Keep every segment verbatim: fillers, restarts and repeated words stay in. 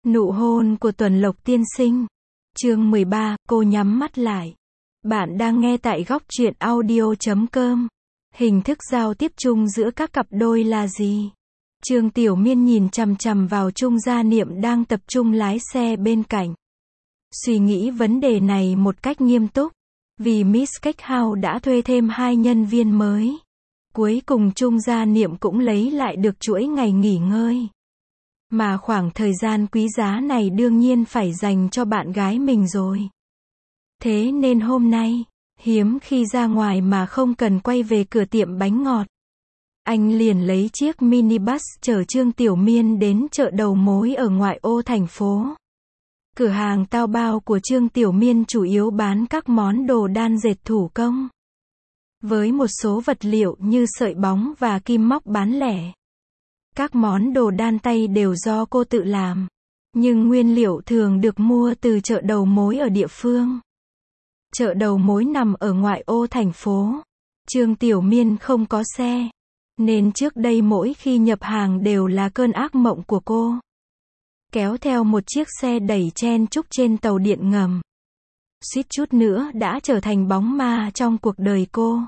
Nụ hôn của Tuần Lộc tiên sinh. Chương mười ba, cô nhắm mắt lại. Bạn đang nghe tại góc truyện audio chấm com. Hình thức giao tiếp chung giữa các cặp đôi là gì? Trương Tiểu Miên nhìn chằm chằm vào Trung Gia Niệm đang tập trung lái xe bên cạnh. Suy nghĩ vấn đề này một cách nghiêm túc. Vì Miss Cake House đã thuê thêm hai nhân viên mới. Cuối cùng Trung Gia Niệm cũng lấy lại được chuỗi ngày nghỉ ngơi. Mà khoảng thời gian quý giá này đương nhiên phải dành cho bạn gái mình rồi. Thế nên hôm nay, hiếm khi ra ngoài mà không cần quay về cửa tiệm bánh ngọt. Anh liền lấy chiếc minibus chở Trương Tiểu Miên đến chợ đầu mối ở ngoại ô thành phố. Cửa hàng tao bao của Trương Tiểu Miên chủ yếu bán các món đồ đan dệt thủ công. Với một số vật liệu như sợi bóng và kim móc bán lẻ. Các món đồ đan tay đều do cô tự làm. Nhưng nguyên liệu thường được mua từ chợ đầu mối ở địa phương. Chợ đầu mối nằm ở ngoại ô thành phố. Trương Tiểu Miên không có xe. Nên trước đây mỗi khi nhập hàng đều là cơn ác mộng của cô. Kéo theo một chiếc xe đẩy chen chúc trên tàu điện ngầm. Suýt chút nữa đã trở thành bóng ma trong cuộc đời cô.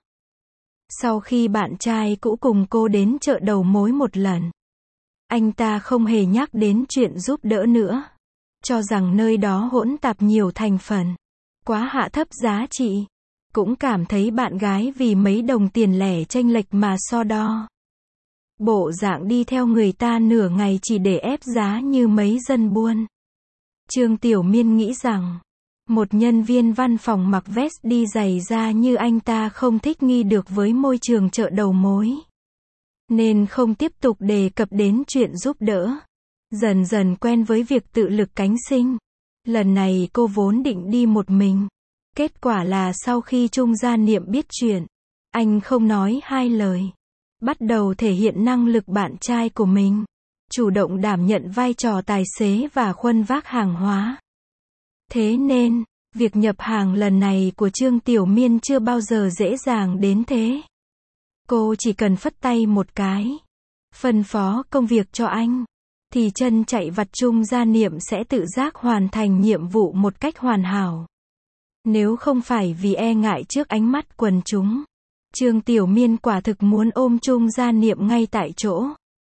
Sau khi bạn trai cũ cùng cô đến chợ đầu mối một lần. Anh ta không hề nhắc đến chuyện giúp đỡ nữa. Cho rằng nơi đó hỗn tạp nhiều thành phần. Quá hạ thấp giá trị. Cũng cảm thấy bạn gái vì mấy đồng tiền lẻ chênh lệch mà so đo. Bộ dạng đi theo người ta nửa ngày chỉ để ép giá như mấy dân buôn. Trương Tiểu Miên nghĩ rằng, một nhân viên văn phòng mặc vest đi giày da như anh ta không thích nghi được với môi trường chợ đầu mối. Nên không tiếp tục đề cập đến chuyện giúp đỡ. Dần dần quen với việc tự lực cánh sinh. Lần này cô vốn định đi một mình. Kết quả là sau khi Trung Gia Niệm biết chuyện, anh không nói hai lời. Bắt đầu thể hiện năng lực bạn trai của mình. Chủ động đảm nhận vai trò tài xế và khuân vác hàng hóa. Thế nên, việc nhập hàng lần này của Trương Tiểu Miên chưa bao giờ dễ dàng đến thế. Cô chỉ cần phất tay một cái, phân phó công việc cho anh, thì chân chạy vặt Trung Gia Niệm sẽ tự giác hoàn thành nhiệm vụ một cách hoàn hảo. Nếu không phải vì e ngại trước ánh mắt quần chúng, Trương Tiểu Miên quả thực muốn ôm Trung Gia Niệm ngay tại chỗ.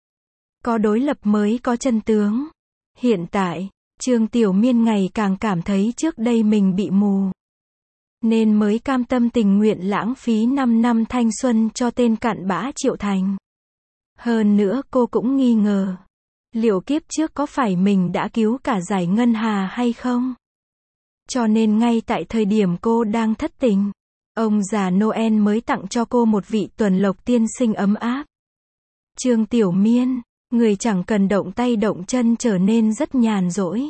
Có đối lập mới có chân tướng. Hiện tại, Trương Tiểu Miên ngày càng cảm thấy trước đây mình bị mù. Nên mới cam tâm tình nguyện lãng phí năm năm thanh xuân cho tên cặn bã Triệu Thành. Hơn nữa cô cũng nghi ngờ. Liệu kiếp trước có phải mình đã cứu cả Giải Ngân Hà hay không? Cho nên ngay tại thời điểm cô đang thất tình, ông già Noel mới tặng cho cô một vị Tuần Lộc tiên sinh ấm áp. Trương Tiểu Miên, người chẳng cần động tay động chân trở nên rất nhàn rỗi.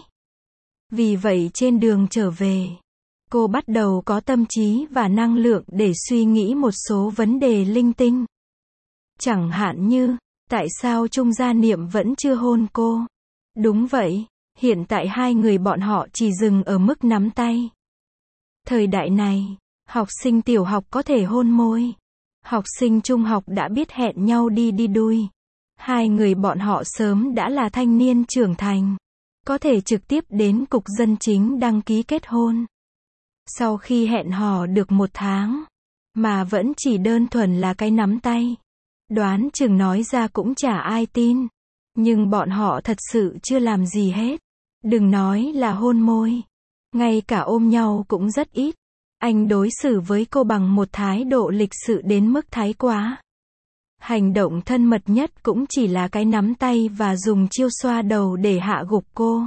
Vì vậy trên đường trở về, cô bắt đầu có tâm trí và năng lượng để suy nghĩ một số vấn đề linh tinh. Chẳng hạn như, tại sao Trung Gia Niệm vẫn chưa hôn cô? Đúng vậy, hiện tại hai người bọn họ chỉ dừng ở mức nắm tay. Thời đại này, học sinh tiểu học có thể hôn môi. Học sinh trung học đã biết hẹn nhau đi đi đui. Hai người bọn họ sớm đã là thanh niên trưởng thành. Có thể trực tiếp đến cục dân chính đăng ký kết hôn. Sau khi hẹn hò được một tháng, mà vẫn chỉ đơn thuần là cái nắm tay. Đoán chừng nói ra cũng chả ai tin. Nhưng bọn họ thật sự chưa làm gì hết. Đừng nói là hôn môi. Ngay cả ôm nhau cũng rất ít. Anh đối xử với cô bằng một thái độ lịch sự đến mức thái quá. Hành động thân mật nhất cũng chỉ là cái nắm tay và dùng chiêu xoa đầu để hạ gục cô.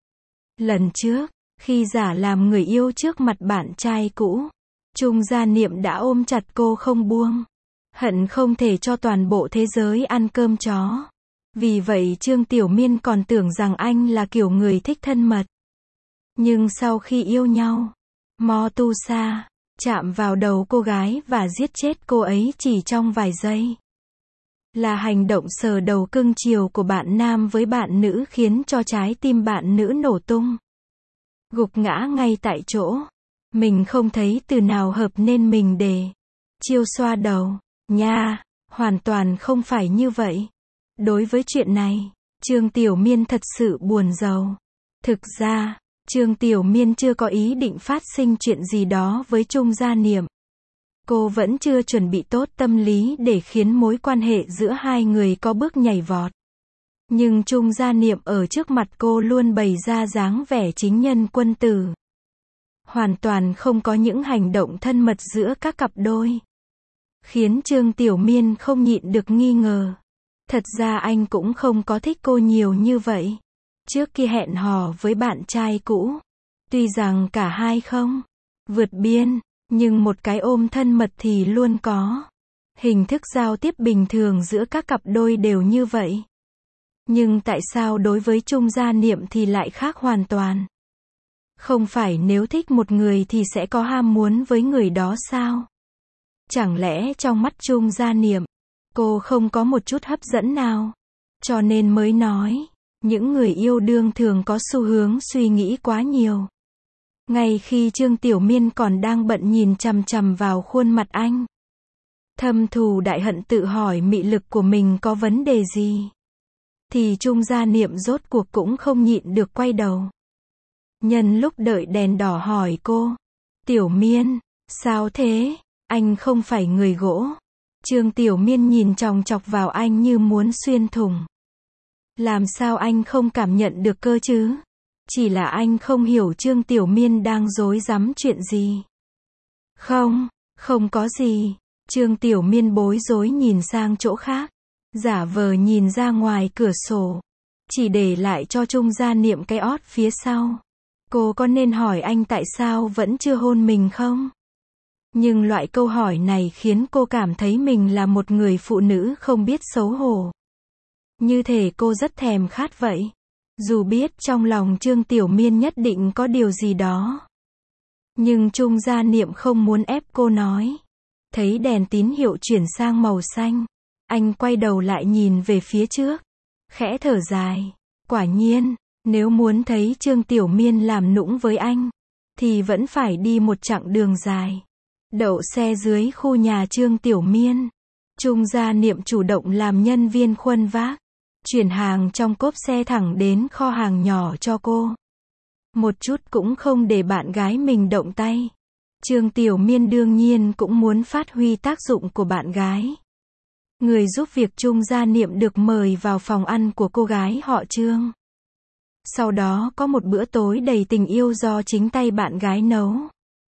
Lần trước, khi giả làm người yêu trước mặt bạn trai cũ, Trung Gia Niệm đã ôm chặt cô không buông. Hận không thể cho toàn bộ thế giới ăn cơm chó. Vì vậy Trương Tiểu Miên còn tưởng rằng anh là kiểu người thích thân mật. Nhưng sau khi yêu nhau, Motusa chạm vào đầu cô gái và giết chết cô ấy chỉ trong vài giây. Là hành động sờ đầu cưng chiều của bạn nam với bạn nữ khiến cho trái tim bạn nữ nổ tung. Gục ngã ngay tại chỗ. Mình không thấy từ nào hợp nên mình để chiêu xoa đầu. Nha, hoàn toàn không phải như vậy. Đối với chuyện này, Trương Tiểu Miên thật sự buồn rầu. Thực ra, Trương Tiểu Miên chưa có ý định phát sinh chuyện gì đó với Trung Gia Niệm. Cô vẫn chưa chuẩn bị tốt tâm lý để khiến mối quan hệ giữa hai người có bước nhảy vọt. Nhưng Trung Gia Niệm ở trước mặt cô luôn bày ra dáng vẻ chính nhân quân tử. Hoàn toàn không có những hành động thân mật giữa các cặp đôi. Khiến Trương Tiểu Miên không nhịn được nghi ngờ. Thật ra anh cũng không có thích cô nhiều như vậy. Trước khi hẹn hò với bạn trai cũ, tuy rằng cả hai không vượt biên, nhưng một cái ôm thân mật thì luôn có. Hình thức giao tiếp bình thường giữa các cặp đôi đều như vậy. Nhưng tại sao đối với Trung Gia Niệm thì lại khác hoàn toàn? Không phải nếu thích một người thì sẽ có ham muốn với người đó sao? Chẳng lẽ trong mắt Trung Gia Niệm, cô không có một chút hấp dẫn nào? Cho nên mới nói, những người yêu đương thường có xu hướng suy nghĩ quá nhiều. Ngay khi Trương Tiểu Miên còn đang bận nhìn chằm chằm vào khuôn mặt anh, thâm thù đại hận tự hỏi mị lực của mình có vấn đề gì, thì Trung Gia Niệm rốt cuộc cũng không nhịn được quay đầu. Nhân lúc đợi đèn đỏ hỏi cô, Tiểu Miên, sao thế? Anh không phải người gỗ. Trương Tiểu Miên nhìn chòng chọc vào anh như muốn xuyên thủng. Làm sao anh không cảm nhận được cơ chứ? Chỉ là anh không hiểu Trương Tiểu Miên đang rối rắm chuyện gì. Không, không có gì. Trương Tiểu Miên bối rối nhìn sang chỗ khác, giả vờ nhìn ra ngoài cửa sổ, chỉ để lại cho Trung Gia Niệm cái ót phía sau. Cô có nên hỏi anh tại sao vẫn chưa hôn mình không? Nhưng loại câu hỏi này khiến cô cảm thấy mình là một người phụ nữ không biết xấu hổ. Như thể cô rất thèm khát vậy. Dù biết trong lòng Trương Tiểu Miên nhất định có điều gì đó. Nhưng Trung Gia Niệm không muốn ép cô nói. Thấy đèn tín hiệu chuyển sang màu xanh, anh quay đầu lại nhìn về phía trước, khẽ thở dài. Quả nhiên, nếu muốn thấy Trương Tiểu Miên làm nũng với anh, thì vẫn phải đi một chặng đường dài. Đậu xe dưới khu nhà Trương Tiểu Miên. Trung Gia Niệm chủ động làm nhân viên khuân vác, chuyển hàng trong cốp xe thẳng đến kho hàng nhỏ cho cô. Một chút cũng không để bạn gái mình động tay. Trương Tiểu Miên đương nhiên cũng muốn phát huy tác dụng của bạn gái. Người giúp việc Trung Gia Niệm được mời vào phòng ăn của cô gái họ Trương. Sau đó có một bữa tối đầy tình yêu do chính tay bạn gái nấu.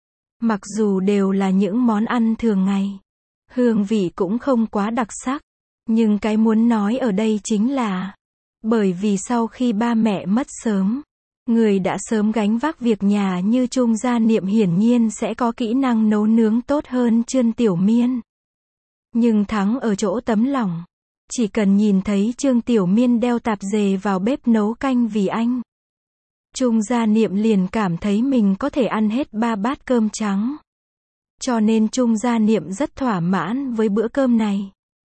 Mặc dù đều là những món ăn thường ngày, hương vị cũng không quá đặc sắc, nhưng cái muốn nói ở đây chính là, bởi vì sau khi ba mẹ mất sớm, người đã sớm gánh vác việc nhà như Trung Gia Niệm hiển nhiên sẽ có kỹ năng nấu nướng tốt hơn Trương Tiểu Miên. Nhưng thắng ở chỗ tấm lòng. Chỉ cần nhìn thấy Trương Tiểu Miên đeo tạp dề vào bếp nấu canh vì anh, Trung Gia Niệm liền cảm thấy mình có thể ăn hết ba bát cơm trắng. Cho nên Trung Gia Niệm rất thỏa mãn với bữa cơm này.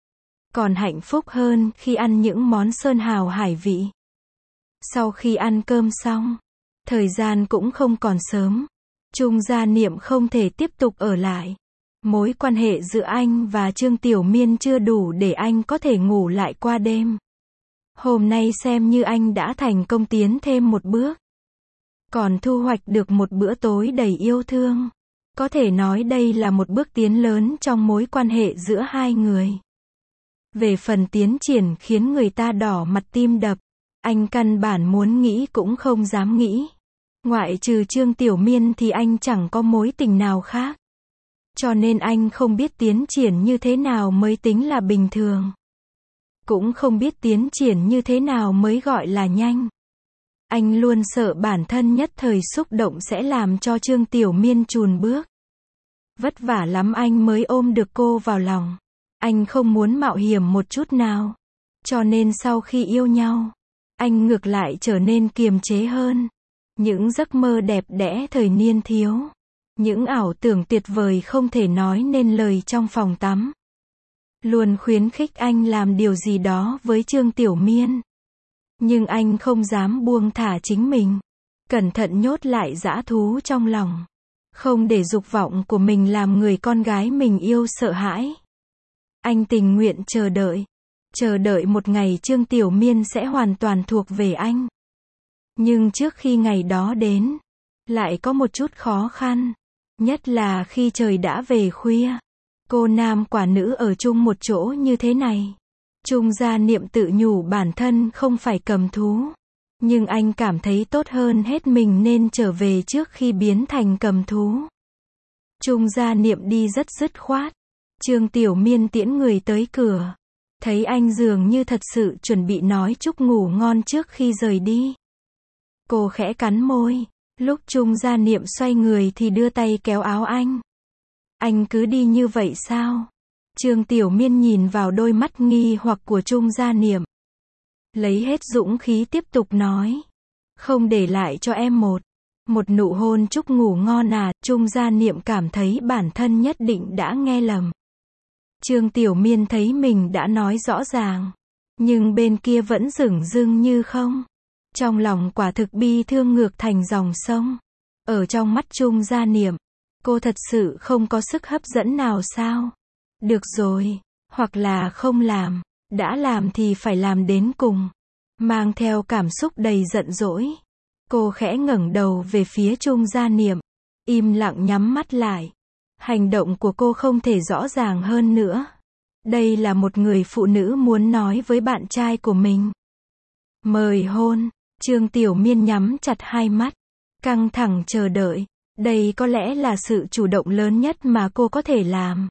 Còn hạnh phúc hơn khi ăn những món sơn hào hải vị. Sau khi ăn cơm xong, thời gian cũng không còn sớm. Trung Gia Niệm không thể tiếp tục ở lại. Mối quan hệ giữa anh và Trương Tiểu Miên chưa đủ để anh có thể ngủ lại qua đêm. Hôm nay xem như anh đã thành công tiến thêm một bước. Còn thu hoạch được một bữa tối đầy yêu thương. Có thể nói đây là một bước tiến lớn trong mối quan hệ giữa hai người. Về phần tiến triển khiến người ta đỏ mặt tim đập, anh căn bản muốn nghĩ cũng không dám nghĩ. Ngoại trừ Trương Tiểu Miên thì anh chẳng có mối tình nào khác. Cho nên anh không biết tiến triển như thế nào mới tính là bình thường. Cũng không biết tiến triển như thế nào mới gọi là nhanh. Anh luôn sợ bản thân nhất thời xúc động sẽ làm cho Trương Tiểu Miên chùn bước. Vất vả lắm anh mới ôm được cô vào lòng. Anh không muốn mạo hiểm một chút nào. Cho nên sau khi yêu nhau, anh ngược lại trở nên kiềm chế hơn. Những giấc mơ đẹp đẽ thời niên thiếu. Những ảo tưởng tuyệt vời không thể nói nên lời trong phòng tắm. Luôn khuyến khích anh làm điều gì đó với Trương Tiểu Miên. Nhưng anh không dám buông thả chính mình. Cẩn thận nhốt lại dã thú trong lòng. Không để dục vọng của mình làm người con gái mình yêu sợ hãi. Anh tình nguyện chờ đợi. Chờ đợi một ngày Trương Tiểu Miên sẽ hoàn toàn thuộc về anh. Nhưng trước khi ngày đó đến, lại có một chút khó khăn. Nhất là khi trời đã về khuya. Cô nam quả nữ ở chung một chỗ như thế này. Trung Gia Niệm tự nhủ bản thân không phải cầm thú. Nhưng anh cảm thấy tốt hơn hết mình nên trở về trước khi biến thành cầm thú. Trung Gia Niệm đi rất dứt khoát. Trương Tiểu Miên tiễn người tới cửa. Thấy anh dường như thật sự chuẩn bị nói chúc ngủ ngon trước khi rời đi. Cô khẽ cắn môi. Lúc Trung Gia Niệm xoay người thì đưa tay kéo áo anh. Anh cứ đi như vậy sao? Trương Tiểu Miên nhìn vào đôi mắt nghi hoặc của Trung Gia Niệm. Lấy hết dũng khí tiếp tục nói. Không để lại cho em một. Một nụ hôn chúc ngủ ngon à? Trung Gia Niệm cảm thấy bản thân nhất định đã nghe lầm. Trương Tiểu Miên thấy mình đã nói rõ ràng. Nhưng bên kia vẫn dửng dưng như không. Trong lòng quả thực bi thương ngược thành dòng sông. Ở trong mắt Trung Gia Niệm, cô thật sự không có sức hấp dẫn nào sao? Được rồi, hoặc là không làm, đã làm thì phải làm đến cùng. Mang theo cảm xúc đầy giận dỗi, cô khẽ ngẩng đầu về phía Trung Gia Niệm, im lặng nhắm mắt lại. Hành động của cô không thể rõ ràng hơn nữa. Đây là một người phụ nữ muốn nói với bạn trai của mình. Mời hôn. Trương Tiểu Miên nhắm chặt hai mắt, căng thẳng chờ đợi. Đây có lẽ là sự chủ động lớn nhất mà cô có thể làm.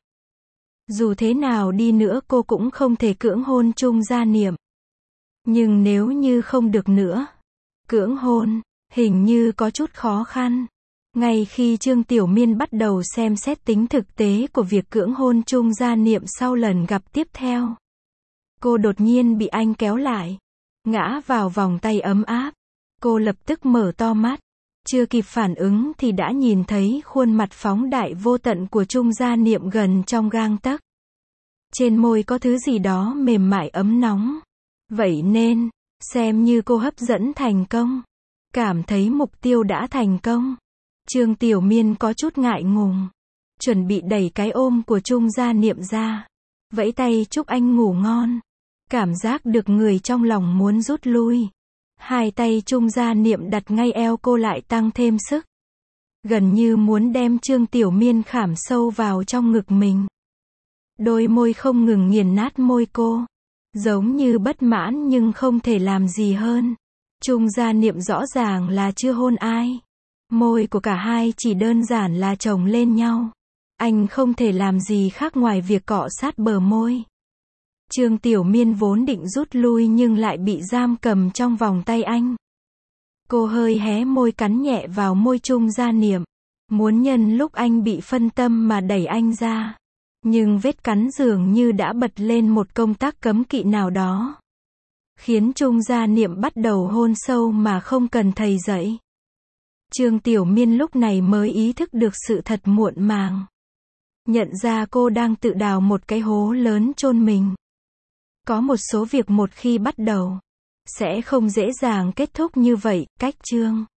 Dù thế nào đi nữa cô cũng không thể cưỡng hôn Trung Gia Niệm. Nhưng nếu như không được nữa, cưỡng hôn, hình như có chút khó khăn. Ngay khi Trương Tiểu Miên bắt đầu xem xét tính thực tế của việc cưỡng hôn Trung Gia Niệm sau lần gặp tiếp theo, cô đột nhiên bị anh kéo lại, ngã vào vòng tay ấm áp. Cô lập tức mở to mắt. Chưa kịp phản ứng thì đã nhìn thấy khuôn mặt phóng đại vô tận của Trung Gia Niệm gần trong gang tấc. Trên môi có thứ gì đó mềm mại ấm nóng. Vậy nên, xem như cô hấp dẫn thành công. Cảm thấy mục tiêu đã thành công. Trương Tiểu Miên có chút ngại ngùng. Chuẩn bị đẩy cái ôm của Trung Gia Niệm ra. Vẫy tay chúc anh ngủ ngon. Cảm giác được người trong lòng muốn rút lui. Hai tay Trung Gia Niệm đặt ngay eo cô lại tăng thêm sức. Gần như muốn đem Trương Tiểu Miên khảm sâu vào trong ngực mình. Đôi môi không ngừng nghiền nát môi cô. Giống như bất mãn nhưng không thể làm gì hơn. Trung Gia Niệm rõ ràng là chưa hôn ai. Môi của cả hai chỉ đơn giản là chồng lên nhau. Anh không thể làm gì khác ngoài việc cọ sát bờ môi. Trương Tiểu Miên vốn định rút lui nhưng lại bị giam cầm trong vòng tay anh. Cô hơi hé môi cắn nhẹ vào môi Trung Gia Niệm. Muốn nhân lúc anh bị phân tâm mà đẩy anh ra. Nhưng vết cắn dường như đã bật lên một công tắc cấm kỵ nào đó. Khiến Trung Gia Niệm bắt đầu hôn sâu mà không cần thầy dạy. Trương Tiểu Miên lúc này mới ý thức được sự thật muộn màng. Nhận ra cô đang tự đào một cái hố lớn chôn mình. Có một số việc một khi bắt đầu, sẽ không dễ dàng kết thúc như vậy. Cách chương